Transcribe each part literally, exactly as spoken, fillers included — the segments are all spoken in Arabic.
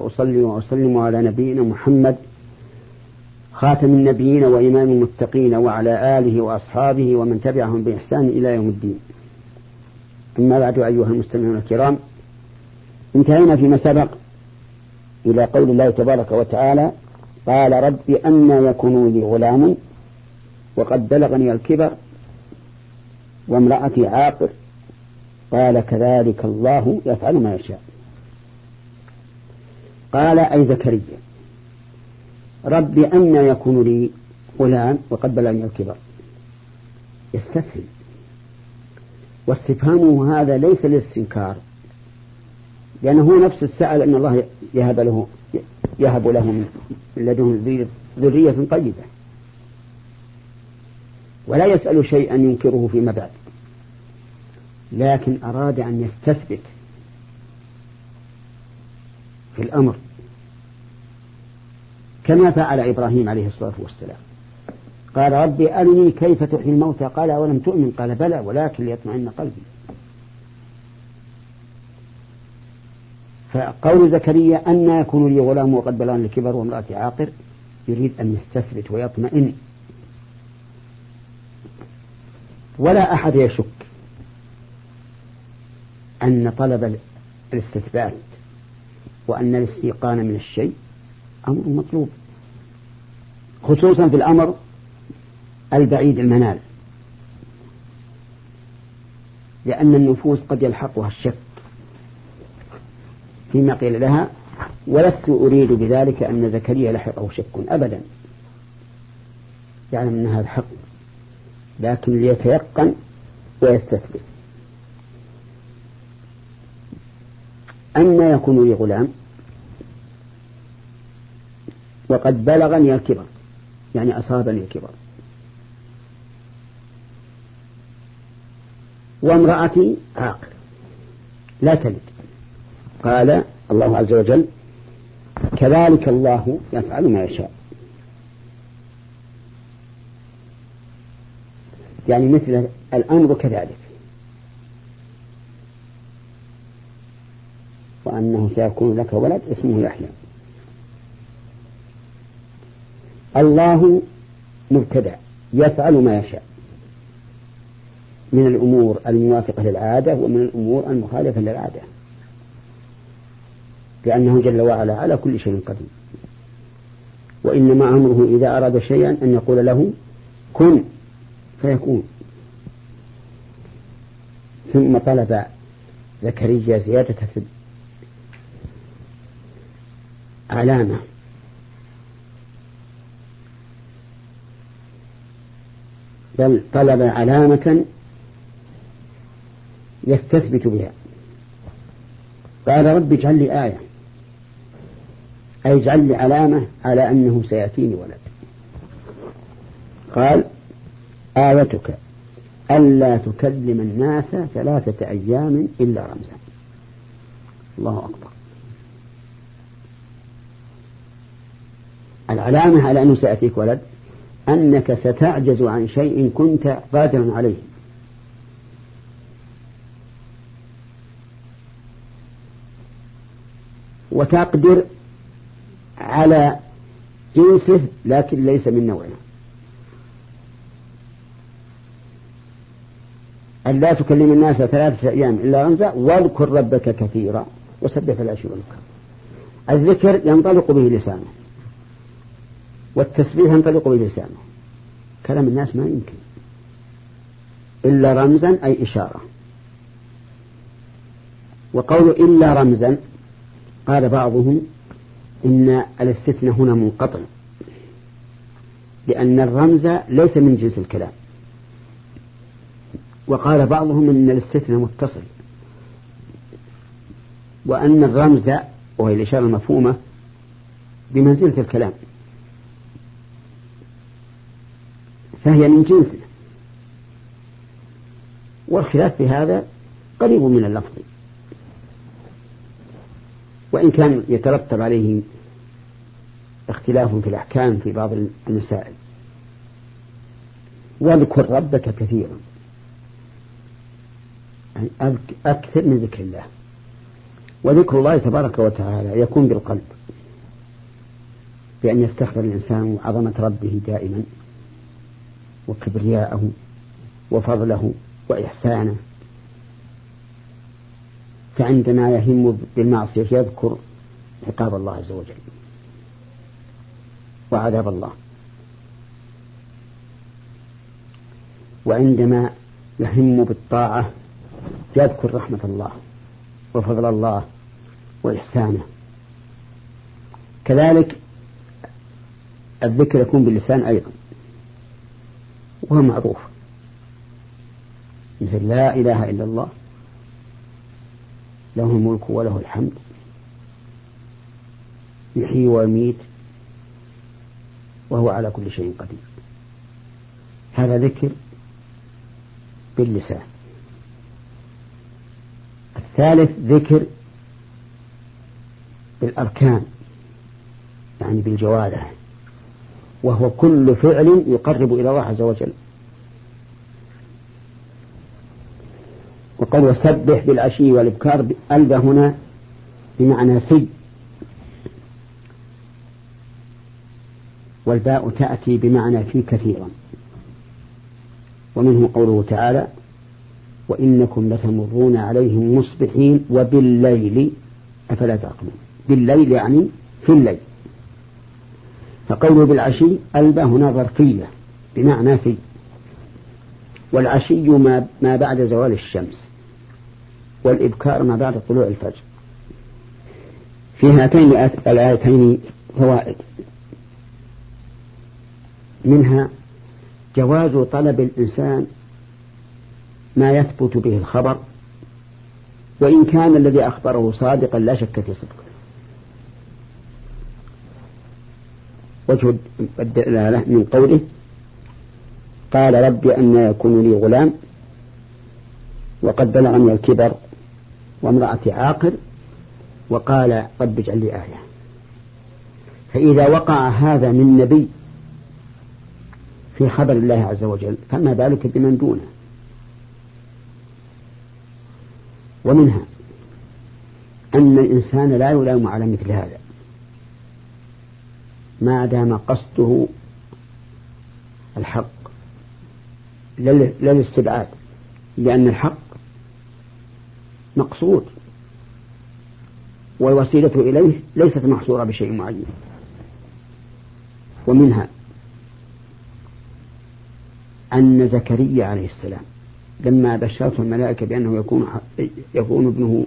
وأصلي وأسلم على نبينا محمد خاتم النبيين وإمام المتقين وعلى آله وأصحابه ومن تبعهم بإحسان إلى يوم الدين. أما بعد أيها المستمعون الكرام، انتهينا فيما سبق إلى قول الله تبارك وتعالى: قال رب أنى يكون لي غلام وقد بلغني الكبر وامرأتي عاقر قال كذلك الله يفعل ما يشاء. قال أي زكريا رب أنى يكون لي غلام وقد بلغني الكبر، يستفهم، واستفهامه هذا ليس للاستنكار، لأنه نفس السأل أن الله يهب له يهب له من لدنه ذرية طيبة، ولا يسأل شيئا ينكره فيما بعد، لكن أراد أن يستثبت في الأمر كما فعل إبراهيم عليه الصلاة والسلام. قال رب أرني كيف تحيي الموتى قال أولم تؤمن قال بلى ولكن ليطمئن قلبي. فقول زكريا أن يكون لي غلام وقد بلغني الكبر وامرأتي عاقر يريد أن يستثبت ويطمئن، ولا أحد يشك أن طلب الاستثبات وأن الاستيقان من الشيء أمر مطلوب، خصوصا في الأمر البعيد المنال، لأن النفوس قد يلحقها الشك فيما قيل لها، ولست أريد بذلك أن زكريا لحقه شك أبدا، يعلم أن هذا حق، لكن ليتيقن ويستثبت. أن يكون لي غلام وقد بلغني الكبر، يعني أصابني الكبر، وامرأتي عاقر لا تلد. قال الله عز وجل كذلك الله يفعل ما يشاء، يعني مثل الأمر كذلك، وأنه سيكون لك ولد اسمه يحيى. الله مبتدأ يفعل ما يشاء من الأمور الموافقة للعادة ومن الأمور المخالفة للعادة، لأنه جل وعلا على كل شيء قدير، وإنما أمره إذا أراد شيئا أن يقول له كن فيكون. ثم طلب زكريا زيادة علامة، بل طلب علامة يستثبت بها. قال رب اجعل لي آية، أي اجعل لي علامة على أنه سيأتيني ولد. قال آيتك ألا تكلم الناس ثلاثة أيام إلا رمزا. الله أكبر. العلامة على أنه سيأتيك ولد أنك ستعجز عن شيء كنت قادرا عليه، وتقدر على جنسه لكن ليس من نوعه. أن لا تكلم الناس ثلاثة أيام إلا رمزا واذكر ربك كثيرا وسبح العشي والإبكار. الذكر ينطلق به لسانه، والتسبيح ينطلق به لسانه، كلام الناس ما يمكن إلا رمزا أي إشارة. وقول إلا رمزا قال بعضهم إن الاستثناء هنا منقطع، لأن الرمز ليس من جنس الكلام. وقال بعضهم إن الاستثناء متصل، وأن الرمز وهي الإشارة المفهومة بمنزلة الكلام، فهي من جنسه. والخلاف في هذا قريب من اللفظ، وإن كان يترتب عليه اختلاف في الأحكام في بعض المسائل. واذكر ربك كثيرا، يعني أكثر من ذكر الله. وذكر الله تبارك وتعالى يكون بالقلب بأن يستحضر الإنسان عظمة ربه دائما وكبرياءه وفضله وإحسانه، فعندما يهم بالمعصية يذكر عقاب الله عز وجل وعذاب الله، وعندما يهم بالطاعة يذكر رحمة الله وفضل الله وإحسانه. كذلك الذكر يكون باللسان أيضا وهو معروف، مثل لا إله إلا الله له الملك وله الحمد يحيي ويميت وهو على كل شيء قدير. هذا ذكر باللسان. الثالث ذكر بالأركان يعني بالجوارح، وهو كل فعل يقرب إلى الله عز وجل. وقال وسبح بالعشي والإبكار، ألب هنا بمعنى في، والباء تأتي بمعنى في كثيرا، ومنه قوله تعالى وإنكم لتمرون عليهم مصبحين وبالليل أفلا تعقلون. بالليل يعني في الليل. فقوله بالعشي ألب هنا ظرفية بمعنى في، والعشي ما, ما بعد زوال الشمس، والإبكار ما بعد طلوع الفجر. في هاتين الآيتين فوائد، منها جواز طلب الإنسان ما يثبت به الخبر وإن كان الذي أخبره صادقا لا شك في صدقه. وجه الدلالة من قوله قال رب أن يكون لي غلام وقد بلغني الكبر وامرأتي عاقر وقال رب اجعل لي آية. فإذا وقع هذا من نبي في خبر الله عز وجل فما بالك بمن دونه. ومنها أن الإنسان لا يلام على مثل هذا ما دام قصده الحق لا الاستبعاد، لأن الحق مقصود والوسيلة إليه ليست محصورة بشيء معين. ومنها أن زكريا عليه السلام لما بشرته الملائكة بأنه يكون يكون ابنه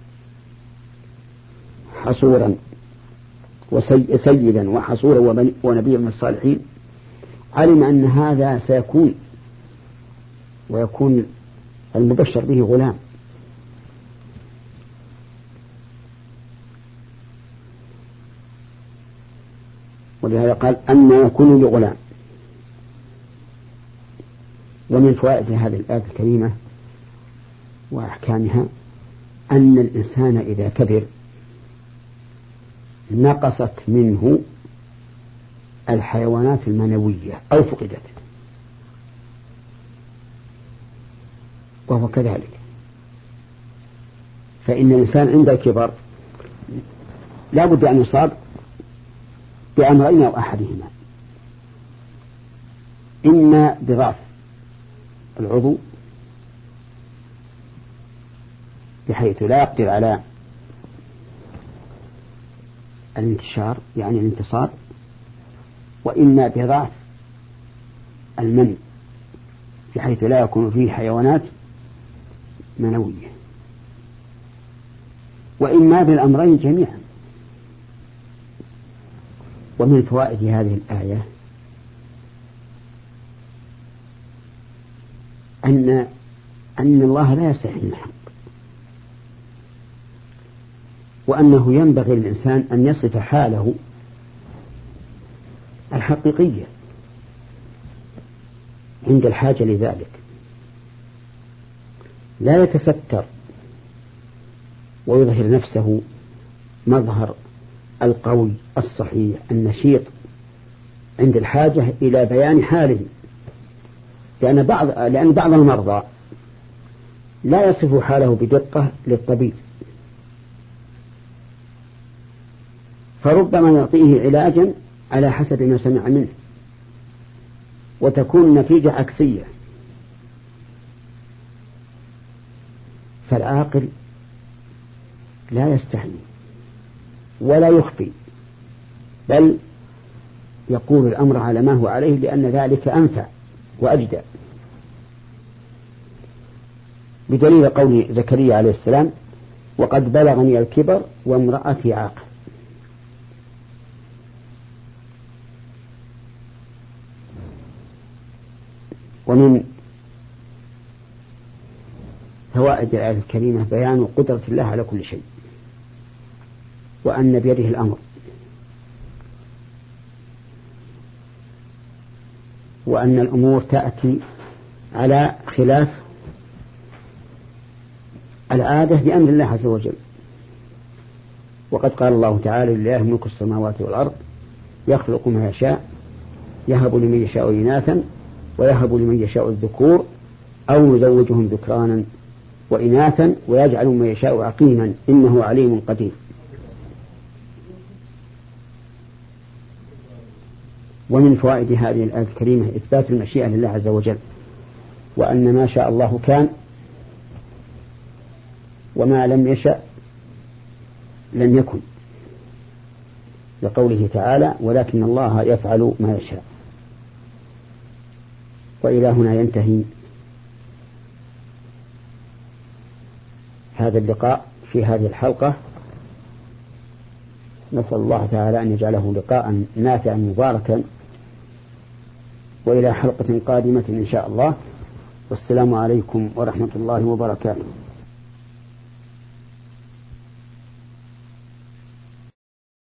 حصورا وسيدا وحصورا ونبيا من الصالحين، علم أن هذا سيكون ويكون المبشر به غلام. ولهذا قال أن يكون لي غلام. ومن فوائد هذه الآية الكريمة وأحكامها أن الإنسان إذا كبر نقصت منه الحيوانات المنوية أو فقدت، وهو كذلك. فإن الإنسان عند الكبر لا بد أن يصاب بأمرين أو أحدهما، إما بضعف العضو بحيث لا يقدر على الانتشار يعني الانتصار، وإما بضعف المني بحيث لا يكون فيه حيوانات منوية، وإما بالأمرين جميعا. ومن فوائد هذه الآية أن أن الله لا يستحي من الحق، وأنه ينبغي للإنسان أن يصف حاله الحقيقية عند الحاجة لذلك، لا يتستر ويظهر نفسه مظهر القوي الصحيح النشيط عند الحاجة إلى بيان حاله، لأن بعض لأن بعض المرضى لا يصف حاله بدقة للطبيب، فربما يعطيه علاجا على حسب ما سمع منه، وتكون النتيجة عكسية. فالعاقل لا يستحي ولا يخفي، بل يقول الأمر على ما هو عليه، لأن ذلك أنفع وأجدى، بدليل قول زكريا عليه السلام: وقد بلغني الكبر وامرأتي عاقر. ومن فوائد الآية الكريمة بيان قدرة الله على كل شيء، وأن بيده الأمر، وأن الأمور تأتي على خلاف العادة بأمر الله عز وجل. وقد قال الله تعالى: لله ملك السماوات والأرض يخلق ما يشاء يهب لمن يشاء إناثا ويهب لمن يشاء الذكور أو يزوجهم ذكرانا وإناثا ويجعل من يشاء عقيما إنه عليم قدير. ومن فوائد هذه الآية الكريمة إثبات المشيئة لله عز وجل، وأن ما شاء الله كان، وما لم يشأ لم يكن، لقوله تعالى: ولكن الله يفعل ما يشاء. وإلى هنا ينتهي هذا اللقاء في هذه الحلقة. نسأل الله تعالى أن يجعله لقاء نافعا مباركا، وإلى حلقة قادمة إن شاء الله. والسلام عليكم ورحمة الله وبركاته.